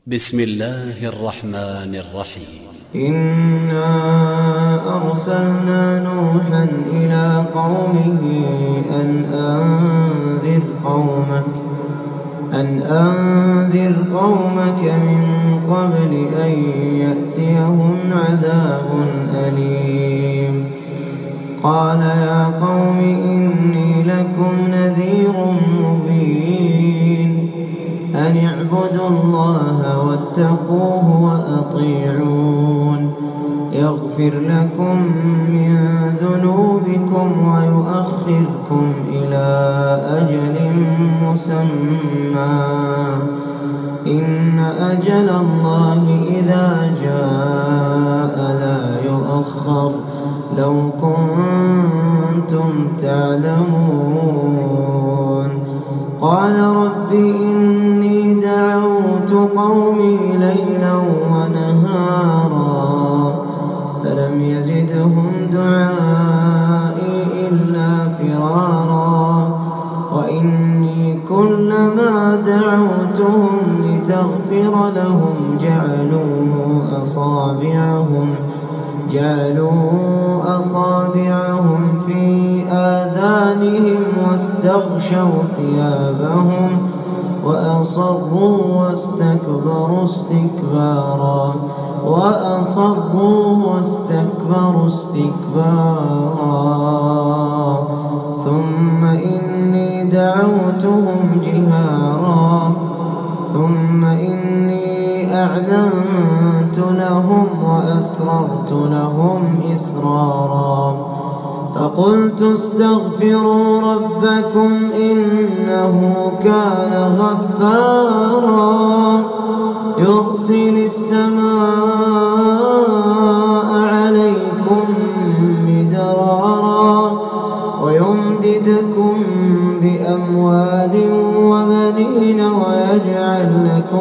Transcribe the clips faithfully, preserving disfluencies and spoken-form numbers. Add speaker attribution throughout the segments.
Speaker 1: بسم الله الرحمن الرحيم.
Speaker 2: إنا أرسلنا نوحا إلى قومه أن أنذر قومك أن أنذر قومك من قبل أن يأتيهم عذاب أليم. قال يا قوم إني لكم نذير مبين أن اعبدوا الله واتقوه وأطيعون يغفر لكم من ذنوبكم ويؤخركم إلى أجل مسمى إن أجل الله إذا جاء لا يؤخر لو كنتم تعلمون. قال رب إني دعوت قومي ليلا ونهارا فلم يزدهم دعائي إلا فرارا وإني كلما دعوتهم لتغفر لهم جعلوا أصابعهم جعلوا أصابعهم في آذانهم واستغشوا ثيابهم وأصروا واستكبروا استكبارا وأصروا واستكبروا استكبارا ثم إني دعوتهم جهارا ثم إني أعلنت لهم وأسررت لهم إسرارا فقلت استغفروا ربكم إنه كان غفارا يرسل السماء عليكم مدرارا ويمددكم بأموال وبنين ويجعل لكم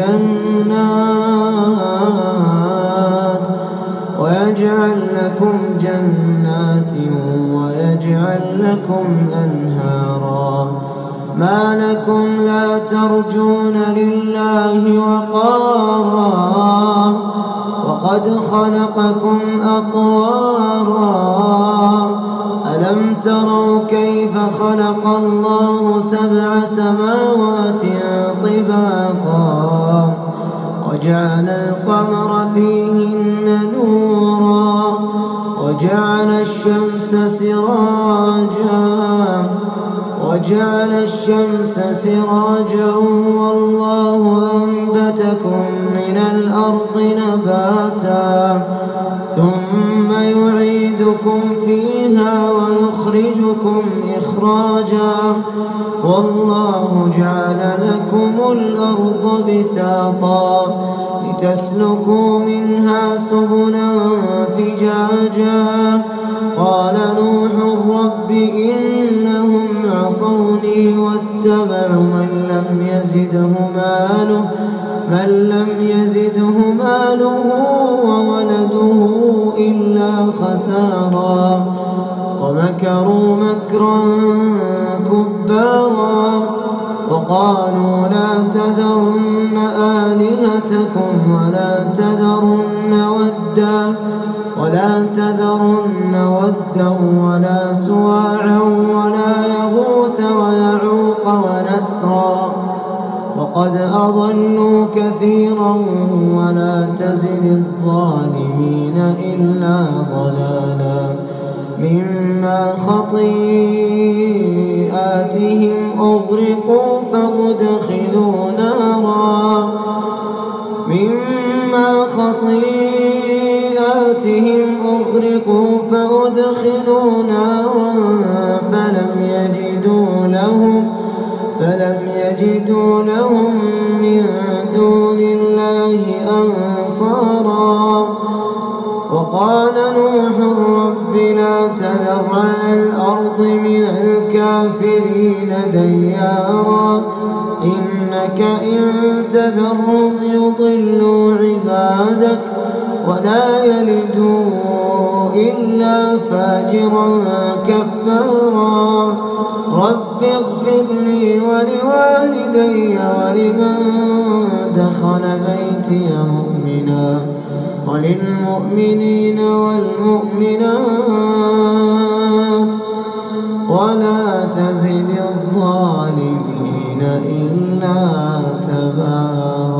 Speaker 2: جنات ويجعل لكم جنات ويجعل لكم أنهارا ما لكم لا ترجون لله وقارا وقد خلقكم أطوارا ألم تروا كيف خلق الله سبع سماوات طباقا وجعل القمر فيهن نورا وجعل الشمس سراجا وجعل الشمس سراجا والله أنبتكم من الأرض نباتا ثم يعيدكم فيها ويخرجكم إخراجا والله جعل لكم الأرض بساطا لتسلكوا منها سبلا فجاجا. قال نوح رب إنهم عصوني واتبعوا من لم يزده ماله من لم يزده ماله وولده إلا خسارا ومكروا مكرا كبارا وقالوا لا تذرن آلهتكم ولا تذرن ودا ولا تذرن ودا ولا سواعا ولا يغوث ويعوق ونسرا وقد أضلوا كثيرا ولا تزد الظالمين إلا ضلالا مما خطيئاتهم أغرقوا فأدخلوا نارا مما خطيئاتهم أغرقوا فأدخلوا نارا فلم يجدوا لهم فلم يجدوا لهم من دون الله أنصارا. وقال نوح رب لا تذر على الأرض من الكافرين ديارا إنك إن تذرهم يضلوا عبادك ولا يلدوا إلا فاجرا كفارا. رب اغفر لي ولوالدي ولمن دخل بيتي مؤمنا وللمؤمنين والمؤمنات ولا تزد الظالمين إلا تبارا.